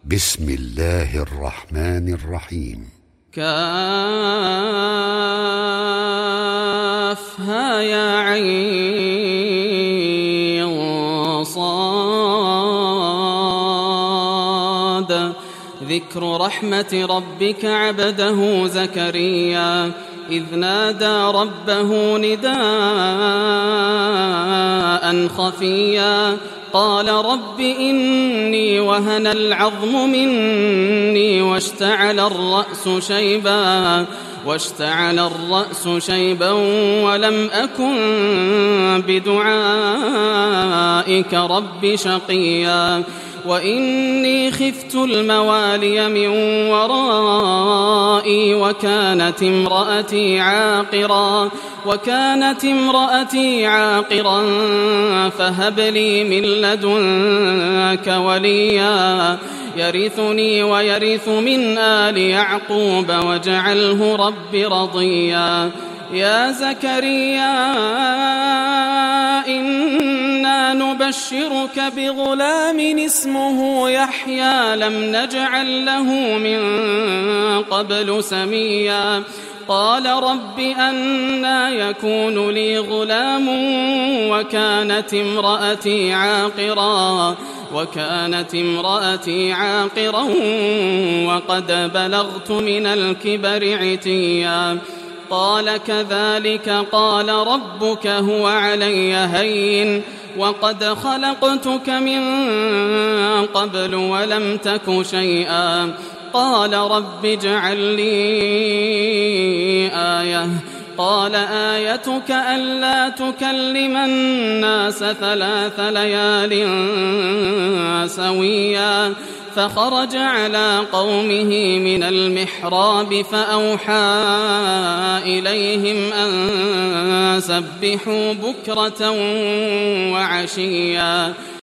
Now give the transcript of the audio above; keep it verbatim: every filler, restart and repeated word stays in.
بسم الله الرحمن الرحيم. كافها يا عين صاد ذكر رحمة ربك عبده زكريا إذ نادى ربه نداء خفيا قال رب إني وهن العظم مني واشتعل الرأس شيبا واشتعل الرأس شيبا ولم أكن بدعائك رب شقيا وإني خفت الموالي من ورائي وكانت امرأتي عاقرا وكانت امرأتي عاقرا فهب لي من لدنك وليا يرثني ويرث من آل يعقوب واجعله رب رضيا يا زكريا إنا نبشرك بغلام اسمه يحيى لم نجعل له من قبل سميا قال رب أنى يكون لي غلام وكانت امرأتي عاقرا وكانت امرأتي عاقرا وقد بلغت من الكبر عتيا قال كذلك قال ربك هو علي هين وقد خلقتك من قبل ولم تك شيئا قال رب اجعل لي آية قال آيتك ألا تكلم الناس ثلاث ليال سويا فخرج على قومه من المحراب فأوحى إليهم أن سبحوا بكرة وعشيا